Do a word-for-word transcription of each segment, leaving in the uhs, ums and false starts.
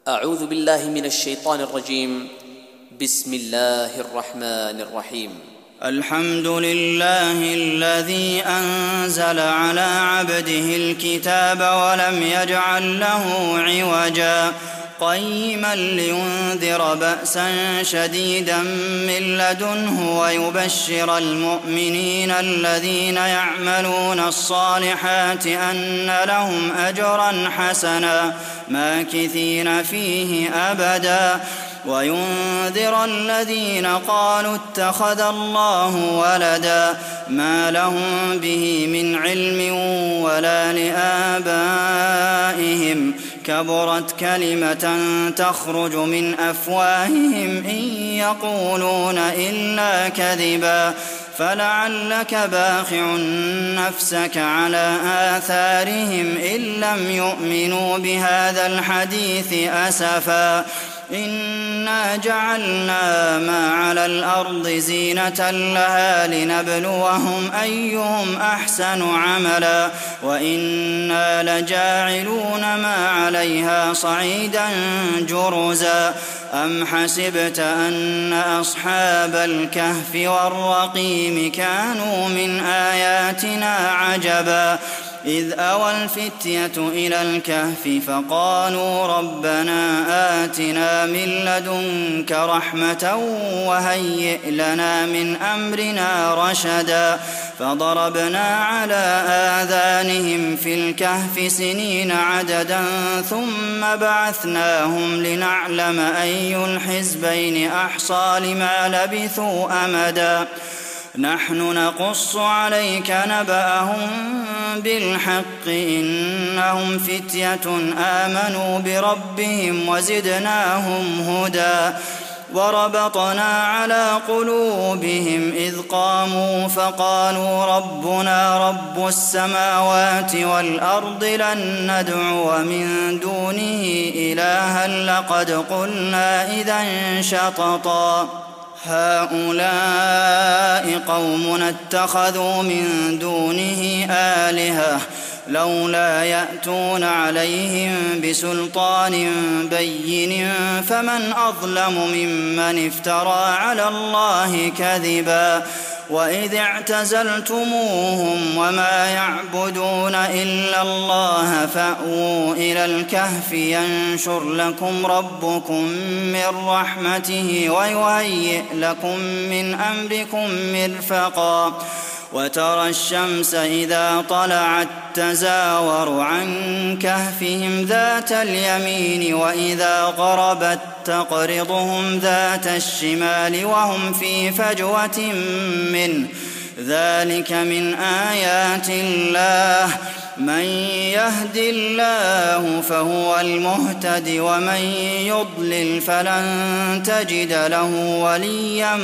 أعوذ بالله من الشيطان الرجيم. بسم الله الرحمن الرحيم. الحمد لله الذي أنزل على عبده الكتاب ولم يجعل له عوجا قيما لينذر بأسا شديدا من لدنه ويبشر المؤمنين الذين يعملون الصالحات أن لهم أجرا حسنا ماكثين فيه أبدا وينذر الذين قالوا اتخذ الله ولدا ما لهم به من علم ولا لآبائهم كبرت كلمة تخرج من أفواههم إن يقولون إلا كذبا فلعلك باخع نفسك على آثارهم إن لم يؤمنوا بهذا الحديث أسفا إنا جعلنا ما على الأرض زينة لها لنبلوهم أيهم أحسن عملا وإنا لجاعلون ما عليها صعيدا جرزا أم حسبت أن أصحاب الكهف والرقيم كانوا من آياتنا عجبا إذ أوى الفتية إلى الكهف فقالوا ربنا آتنا من لدنك رحمة وهيئ لنا من أمرنا رشدا فضربنا على آذانهم في الكهف سنين عددا ثم بعثناهم لنعلم أي الحزبين أحصى لما لبثوا أمدا نحن نقص عليك نبأهم بالحق إنهم فتية آمنوا بربهم وزدناهم هدى وربطنا على قلوبهم إذ قاموا فقالوا ربنا رب السماوات والأرض لن ندعو من دونه إلها لقد قلنا إذا شططا هؤلاء قومنا اتخذوا من دونه آلهة لولا يأتون عليهم بسلطان بين فمن أظلم ممن افترى على الله كذبا وإذ اعتزلتموهم وما يعبدون إلا الله فأووا إلى الكهف ينشر لكم ربكم من رحمته ويهيئ لكم من أمركم مرفقا وترى الشمس إذا طلعت تزاور عن كهفهم ذات اليمين وإذا غربت تقرضهم ذات الشمال وهم في فجوة منه ذلك من آيات الله من يهد الله فهو المهتد ومن يضلل فلن تجد له وليا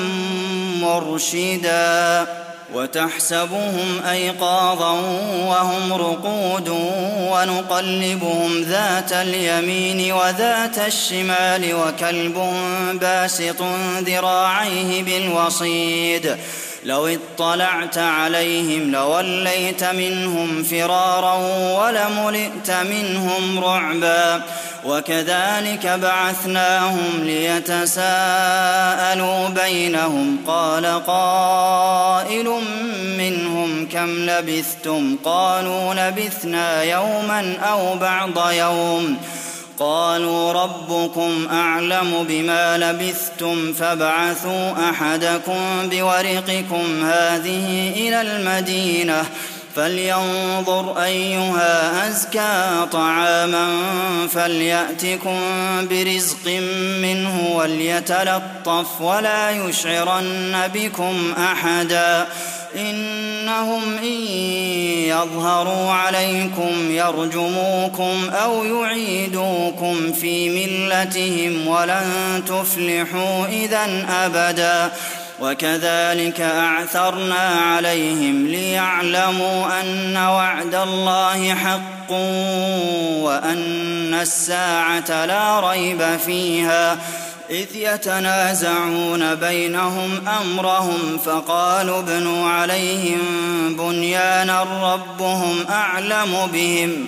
مرشدا وتحسبهم أيقاظا وهم رقود ونقلبهم ذات اليمين وذات الشمال وكلبهم باسط ذراعيه بالوصيد لو اطلعت عليهم لوليت منهم فرارا ولملئت منهم رعبا وكذلك بعثناهم ليتساءلوا بينهم قال قائل منهم كم لبثتم قالوا لبثنا يوما أو بعض يوم قالوا ربكم أعلم بما لبثتم فابعثوا أحدكم بورقكم هذه إلى المدينة فلينظر أيها أزكى طعاما فليأتكم برزق منه وليتلطف ولا يشعرن بكم أحدا إنهم إن يظهروا عليكم يرجموكم أو يعيدوكم في ملتهم ولن تفلحوا إذا أبدا وكذلك أعثرنا عليهم ليعلموا أن وعد الله حق وأن الساعة لا ريب فيها إذ يتنازعون بينهم أمرهم فقالوا ابنوا عليهم بنيانا ربهم أعلم بهم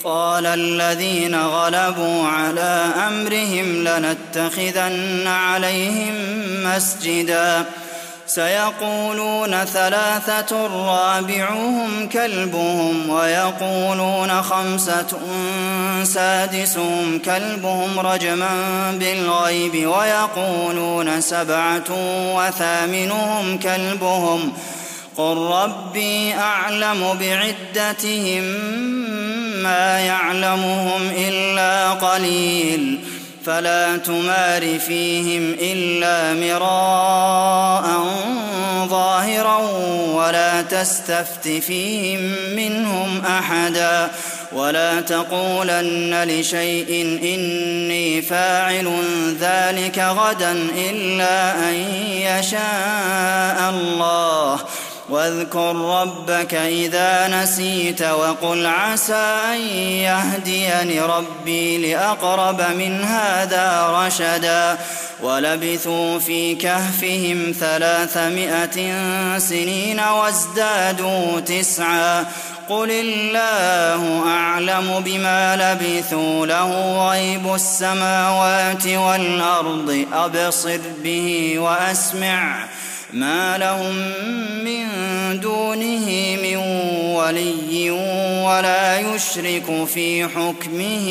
قال الذين غلبوا على أمرهم لنتخذن عليهم مسجدا سيقولون ثلاثة رابعهم كلبهم ويقولون خمسة سادسهم كلبهم رجما بالغيب ويقولون سبعة وثامنهم كلبهم قل ربي أعلم بعدتهم ما يعلمهم إلا قليل فلا تمار فيهم إلا مراء ظاهرا ولا تستفت فيهم منهم أحدا ولا تقولن لشيء إني فاعل ذلك غدا إلا أن يشاء الله واذكر ربك إذا نسيت وقل عسى أن يهديني ربي لأقرب من هذا رشدا ولبثوا في كهفهم ثلاثمائة سنين وازدادوا تسعا قل الله أعلم بما لبثوا له غيب السماوات والأرض أبصر به وأسمع ما لهم من دونه من ولي ولا يشرك في حكمه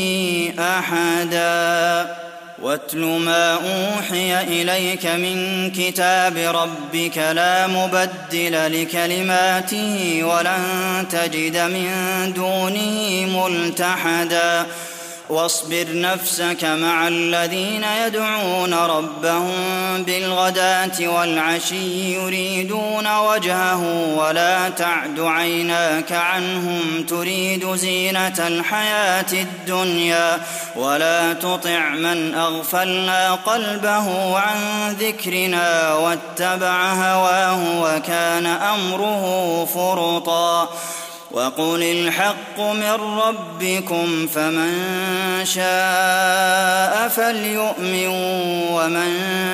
أحدا واتل ما أوحي إليك من كتاب ربك لا مبدل لكلماته ولن تجد من دونه ملتحدا واصبر نفسك مع الذين يدعون ربهم بالغداة والعشي يريدون وجهه ولا تعد عيناك عنهم تريد زينة الحياة الدنيا ولا تطع من أغفلنا قلبه عن ذكرنا واتبع هواه وكان أمره فرطا وقل الحق من ربكم فمن شاء فليؤمن ومن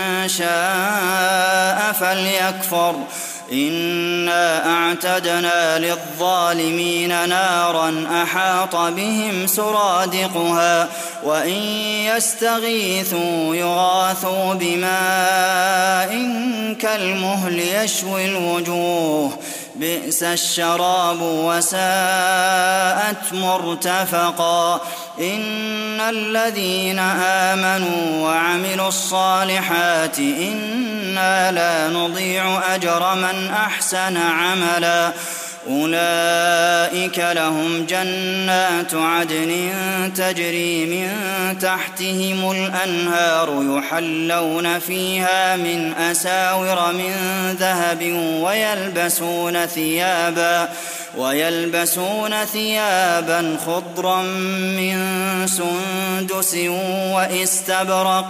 شاء فليكفر إنا أعتدنا للظالمين نارا أحاط بهم سرادقها وإن يستغيثوا يغاثوا بماء كالمهل يشوي الوجوه بئس الشراب وساءت مرتفقا إن الذين آمنوا وعملوا الصالحات إنا لا نضيع أجر من أحسن عملا أولئك لهم جنات عدن تجري من تحتهم الأنهار يحلون فيها من أساور من ذهب ويلبسون ثيابا ويلبسون ثيابا خضرا من سندس وإستبرق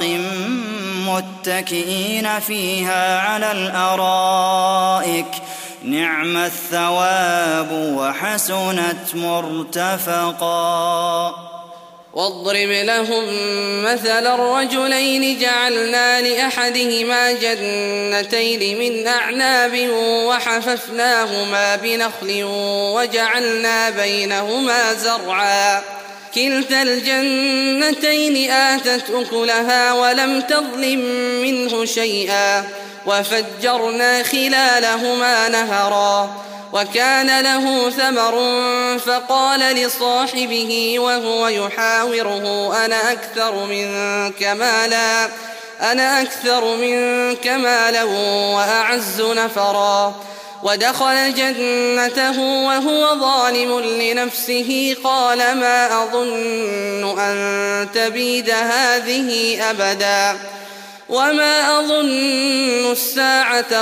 متكئين فيها على الأرائك نعم الثواب وحسنت مرتفقا واضرب لهم مثل الرجلين جعلنا لأحدهما جنتين من أعناب وحففناهما بنخل وجعلنا بينهما زرعا كلتا الجنتين آتت أكلها ولم تظلم منه شيئا وفجرنا خلالهما نهرا وكان له ثمر فقال لصاحبه وهو يحاوره أنا أكثر منك مالا أنا أكثر منك مالا وأعز نفرا ودخل جنته وهو ظالم لنفسه قال ما أظن أن تبيد هذه أبدا وما أظن الساعة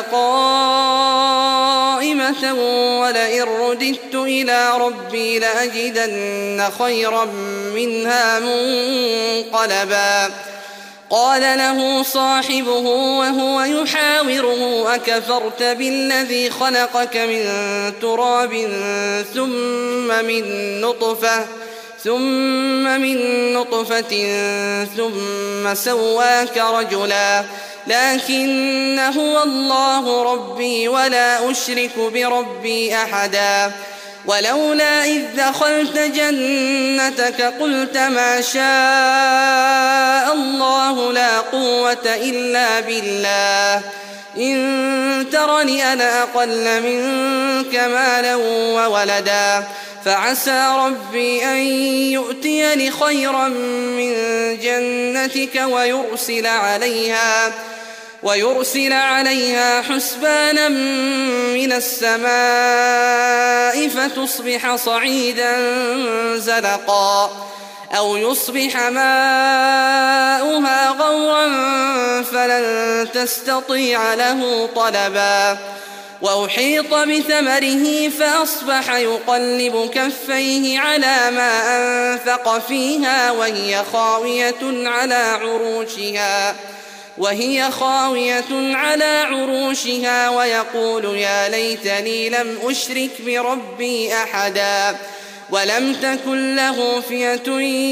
قائمة ولئن رددت إلى ربي لأجدن خيرا منها منقلبا قال له صاحبه وهو يحاوره أكفرت بالذي خلقك من تراب ثم من نطفة ثم من نطفة ثم سواك رجلا لكن هو الله ربي ولا أشرك بربي أحدا ولولا إذ دخلت جنتك قلت ما شاء الله لا قوة إلا بالله إن ترني أنا أقل منك مالا وولدا فعسى ربي أن يؤتيني خيرا من جنتك ويرسل عليها ويرسل عليها حسبانا من السماء فتصبح صعيدا زلقا أو يصبح ماؤها غورا فلن تستطيع له طلبا وأحيط بثمره فأصبح يقلب كفيه على ما أنفق فيها وهي خاوية على عروشها وهي خاوية على عروشها ويقول يا ليتني لم أشرك بربي أحدا ولم تكن له فئة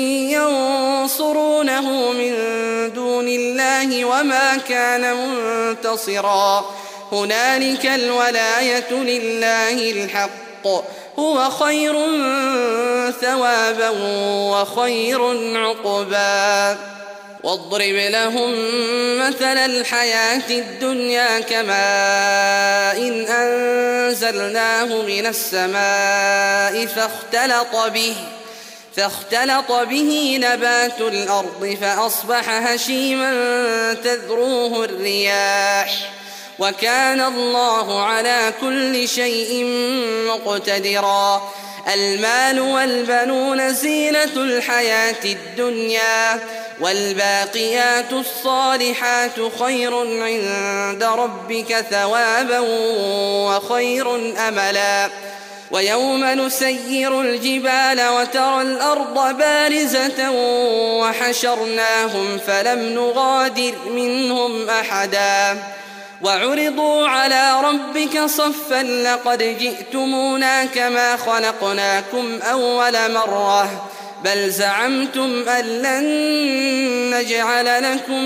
ينصرونه من دون الله وما كان منتصرا هنالك الولاية لله الحق هو خير ثوابا وخير عقبا واضرب لهم مثل الحياة الدنيا كماء إن أنزلناه من السماء فاختلط به فاختلط به نبات الأرض فأصبح هشيما تذروه الرياح وكان الله على كل شيء مقتدرا المال والبنون زينة الحياة الدنيا والباقيات الصالحات خير عند ربك ثوابا وخير أملا ويوم نسير الجبال وترى الأرض بارزة وحشرناهم فلم نغادر منهم أحدا وعرضوا على ربك صفا لقد جئتمونا كما خلقناكم أول مرة بل زعمتم أن لن نجعل لكم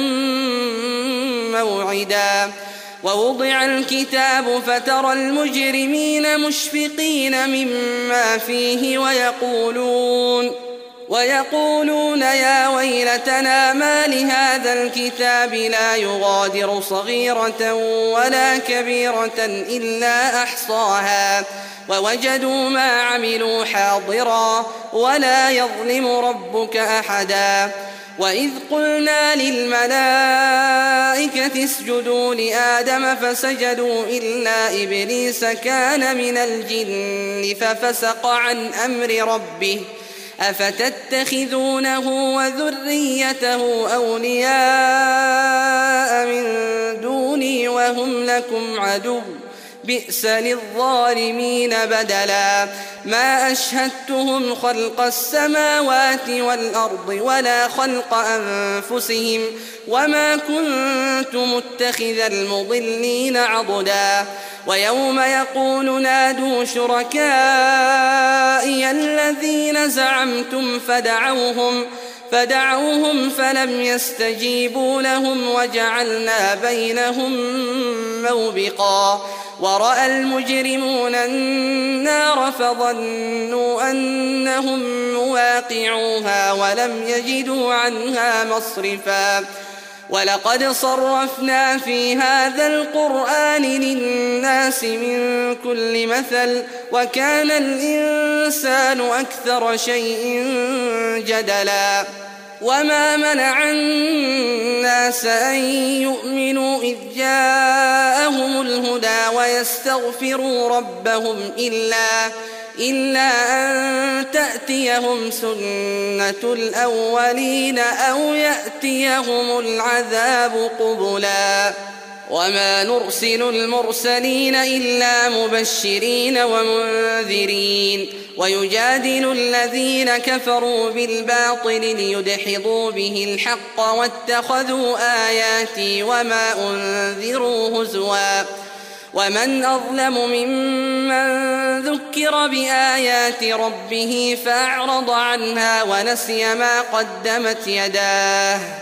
موعدا ووضع الكتاب فترى المجرمين مشفقين مما فيه ويقولون ويقولون يا ويلتنا ما لهذا الكتاب لا يغادر صغيرة ولا كبيرة إلا أحصاها ووجدوا ما عملوا حاضرا ولا يظلم ربك أحدا وإذ قلنا للملائكة اسجدوا لآدم فسجدوا إلا إبليس كان من الجن ففسق عن أمر ربه أفتتخذونه وذريته أولياء من دوني وهم لكم عدو بئس للظالمين بدلا ما أشهدتهم خلق السماوات والأرض ولا خلق أنفسهم وما كنت متخذ المضلين عضدا ويوم يقول نادوا شركائي الذين زعمتم فدعوهم فدعوهم فلم يستجيبوا لهم وجعلنا بينهم موبقا ورأى المجرمون النار فظنوا أنهم مواقعوها ولم يجدوا عنها مصرفا ولقد صرفنا في هذا القرآن للناس من كل مثل وكان الإنسان أكثر شيء جدلا وما منع الناس أن يؤمنوا إذ جاءهم الهدى ويستغفروا ربهم إلا إلا أن تأتيهم سنة الأولين أو يأتيهم العذاب قبلا وما نرسل المرسلين إلا مبشرين ومنذرين ويجادل الذين كفروا بالباطل ليدحضوا به الحق واتخذوا آياتي وما أنذروا هزوا ومن أظلم ممن ذكر بآيات ربه فأعرض عنها ونسي ما قدمت يداه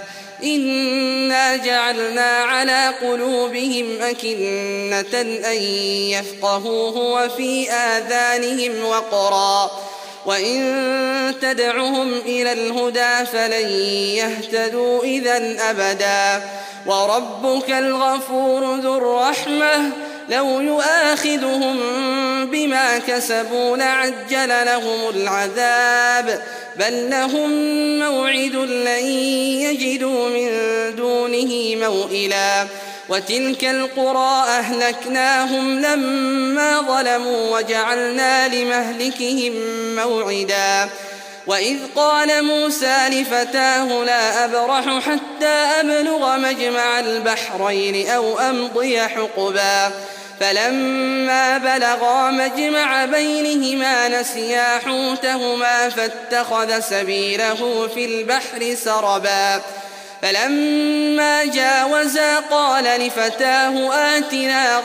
إنا جعلنا على قلوبهم أكنة أن يفقهوه وفي آذانهم وقرا وإن تدعهم إلى الهدى فلن يهتدوا إذا أبدا وربك الغفور ذو الرحمة لو يؤاخذهم بما كسبوا لعجل لهم العذاب بل لهم موعد لن يجدوا من دونه موئلا وتلك القرى أهلكناهم لما ظلموا وجعلنا لمهلكهم موعدا وإذ قال موسى لفتاه لا أبرح حتى أبلغ مجمع البحرين أو أمضي حقبا فلما بلغا مجمع بينهما نسيا حوتهما فاتخذ سبيله في البحر سربا فلما جاوزا قال لفتاه آتنا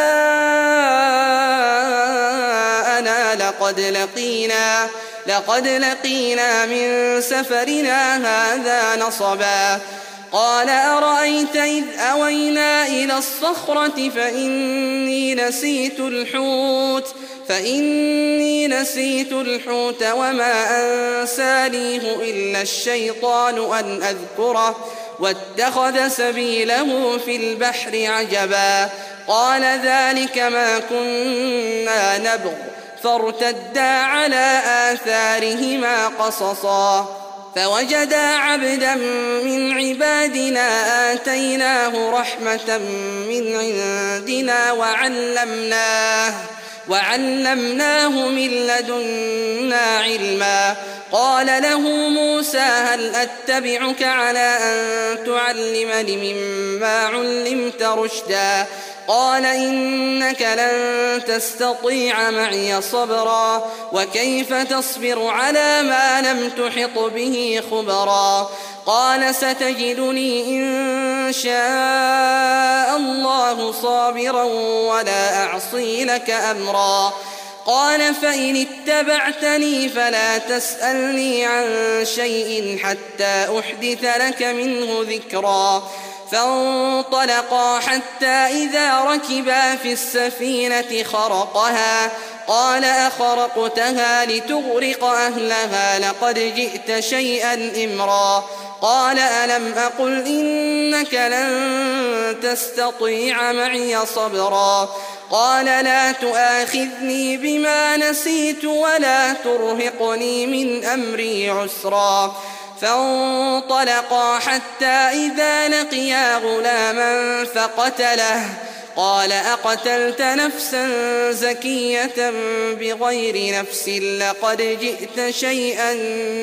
غداءنا لقد لقينا لقد لقينا من سفرنا هذا نصبا قال أرأيت إذ أوينا إلى الصخرة فإني نسيت الحوت فإني نسيت الحوت وما أنسانيه إلا الشيطان أن أذكره واتخذ سبيله في البحر عجبا قال ذلك ما كنا نبغ فارتدا على آثارهما قصصا فوجدا عبدا من عبادنا آتيناه رحمة من عندنا وعلمناه وعلمناه من لدنا علما قال له موسى هل أتبعك على أن تعلمني مما علمت رشدا قال إنك لن تستطيع معي صبرا وكيف تصبر على ما لم تحط به خبرا قال ستجدني إن شاء الله صابرا ولا أعصي لك أمرا قال فإن اتبعتني فلا تسألني عن شيء حتى أحدث لك منه ذكرا فانطلقا حتى إذا ركبا في السفينة خرقها قال أخرقتها لتغرق أهلها لقد جئت شيئا إمرا قال ألم أقل إنك لن تستطيع معي صبرا قال لا تؤاخذني بما نسيت ولا ترهقني من أمري عسرا فانطلقا حتى إذا لقيا غلاما فقتله قال أقتلت نفسا زكية بغير نفس لقد جئت شيئا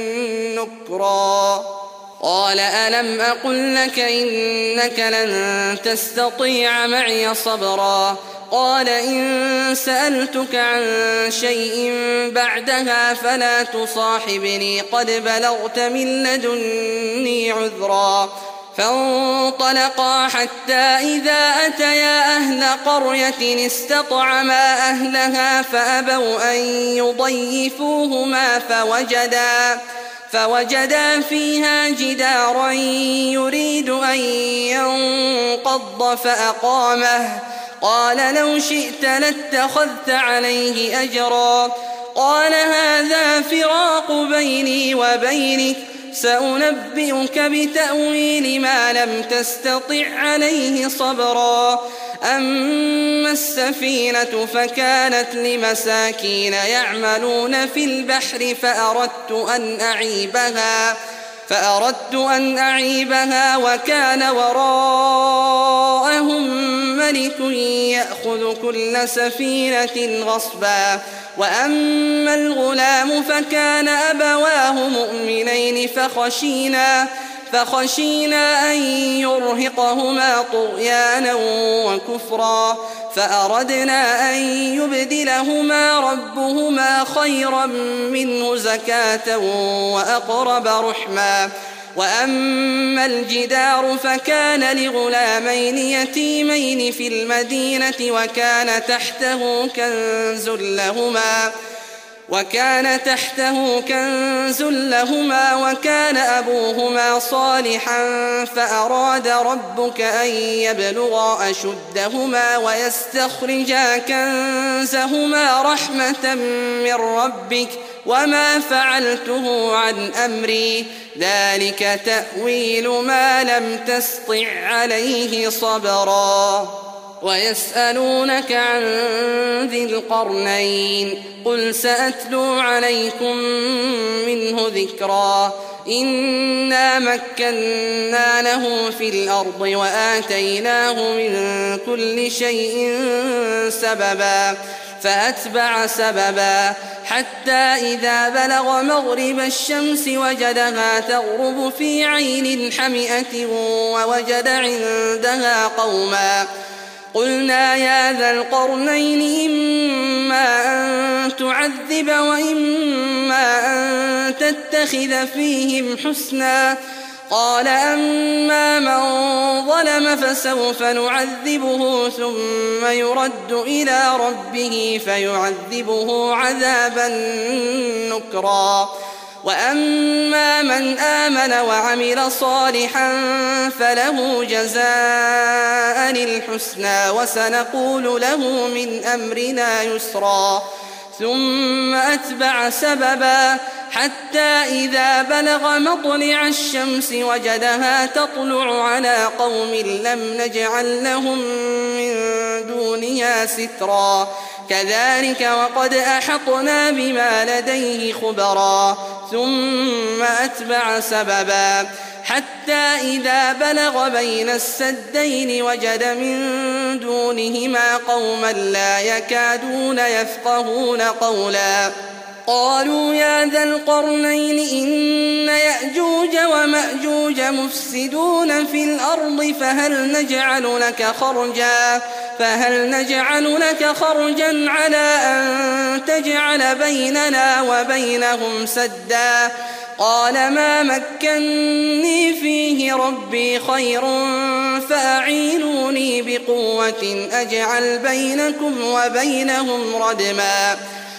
نكرا قال ألم أقل لك إنك لن تستطيع معي صبرا قال إن سألتك عن شيء بعدها فلا تصاحبني قد بلغت من لدني عذرا فانطلقا حتى إذا أتيا أهل قرية استطعما أهلها فأبوا أن يضيفوهما فوجدا فوجدا فيها جدارا يريد أن ينقض فأقامه قال لو شئت لاتخذت عليه أجرا قال هذا فراق بيني وبينك سأنبئك بتأويل ما لم تستطع عليه صبرا أما السفينة فكانت لمساكين يعملون في البحر فأردت أن أعيبها فأردت أن أعيبها وكان وراءهم ملك يأخذ كل سفينة غصبا وأما الغلام فكان أبواه مؤمنين فخشينا فخشينا أن يرهقهما طغيانا وكفرا فأردنا أن يبدلهما ربهما خيرا منه زكاة وأقرب رحما وأما الجدار فكان لغلامين يتيمين في المدينة وكان تحته كنز لهما وكان تحته كنز لهما وكان أبوهما صالحا فأراد ربك أن يبلغا أشدهما ويستخرجا كنزهما رحمة من ربك وما فعلته عن أمري ذلك تأويل ما لم تسطع عليه صبرا. ويسألونك عن ذي القرنين قل سأتلو عليكم منه ذكرا إنا مكنا له في الأرض وآتيناه من كل شيء سببا فأتبع سببا حتى إذا بلغ مغرب الشمس وجدها تغرب في عين حمئة ووجد عندها قوما قلنا يا ذا القرنين إما أن تعذب وإما أن تتخذ فيهم حسنا قال أما من ظلم فسوف نعذبه ثم يرد إلى ربه فيعذبه عذابا نكرا وأما من آمن وعمل صالحا فله جزاء الحسنى وسنقول له من أمرنا يسرا ثم أتبع سببا حتى إذا بلغ مطلع الشمس وجدها تطلع على قوم لم نجعل لهم من دونها سترا كذلك وقد أحطنا بما لديه خبرا ثم أتبع سببا حتى إذا بلغ بين السدين وجد من دونهما قوما لا يكادون يفقهون قولا قالوا يا ذا القرنين إن يأجوج ومأجوج مفسدون في الأرض فهل نجعل لك خرجا فهل نجعل لك خرجا على أن تجعل بيننا وبينهم سدا قال ما مكني فيه ربي خير فأعينوني بقوة أجعل بينكم وبينهم ردما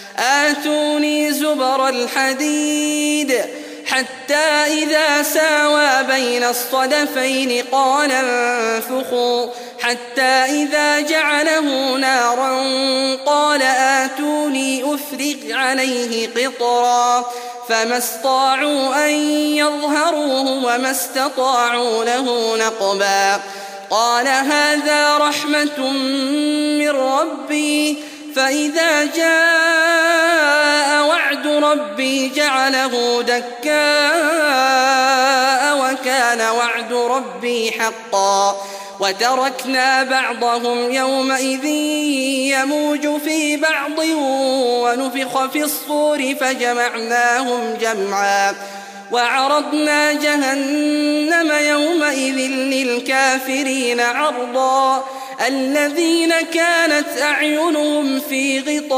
آتوني زبر الحديد حتى إذا ساوى بين الصدفين قال انفخوا حتى إذا جعله نارا قال آتوني أفرغ عليه قطرا فما استطاعوا أن يظهروه وما استطاعوا له نقبا قال هذا رحمة من ربي فإذا جاء وعد ربي جعله دكاء وكان وعد ربي حقا وتركنا بعضهم يومئذ يموج في بعض ونفخ في الصور فجمعناهم جمعا وعرضنا جهنم يومئذ للكافرين عرضا الذين كانت أعينهم في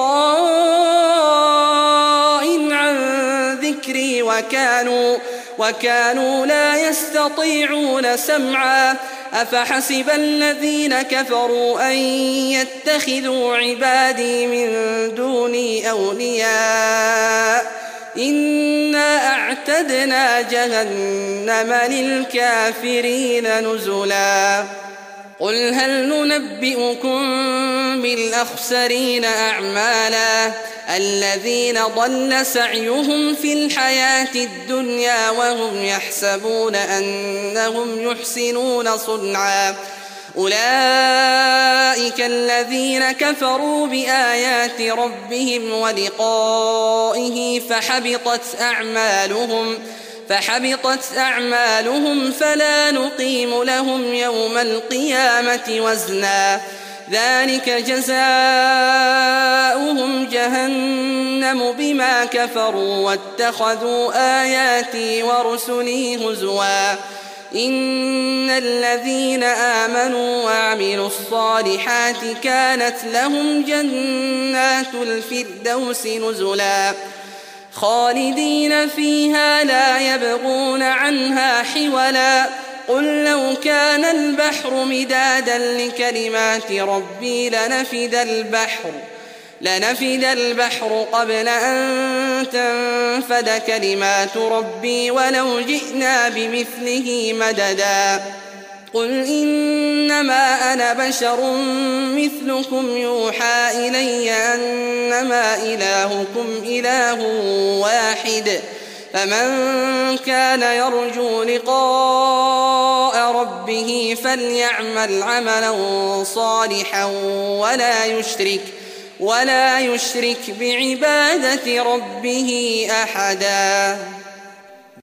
غطاء عن ذكري وكانوا, وكانوا لا يستطيعون سمعا أفحسب الذين كفروا أن يتخذوا عبادي من دوني أولياء إنا أعتدنا جهنم للكافرين نزلا قل هل ننبئكم بالأخسرين أعمالا الذين ضل سعيهم في الحياة الدنيا وهم يحسبون أنهم يحسنون صنعا أولئك الذين كفروا بآيات ربهم ولقائه فحبطت أعمالهم فحبطت أعمالهم فلا نقيم لهم يوم القيامة وزنا ذلك جزاؤهم جهنم بما كفروا واتخذوا آياتي ورسلي هزوا إن الذين آمنوا وعملوا الصالحات كانت لهم جنات الفردوس نزلا خالدين فيها لا يبغون عنها حولا قل لو كان البحر مدادا لكلمات ربي لنفد البحر لنفد البحر قبل أن تنفد كلمات ربي ولو جئنا بمثله مددا قل إنما أنا بشر مثلكم يوحى إلي أنما إلهكم إله واحد فمن كان يرجو لقاء ربه فليعمل عملا صالحا ولا يشرك ولا يشرك بعبادة ربه أحدا.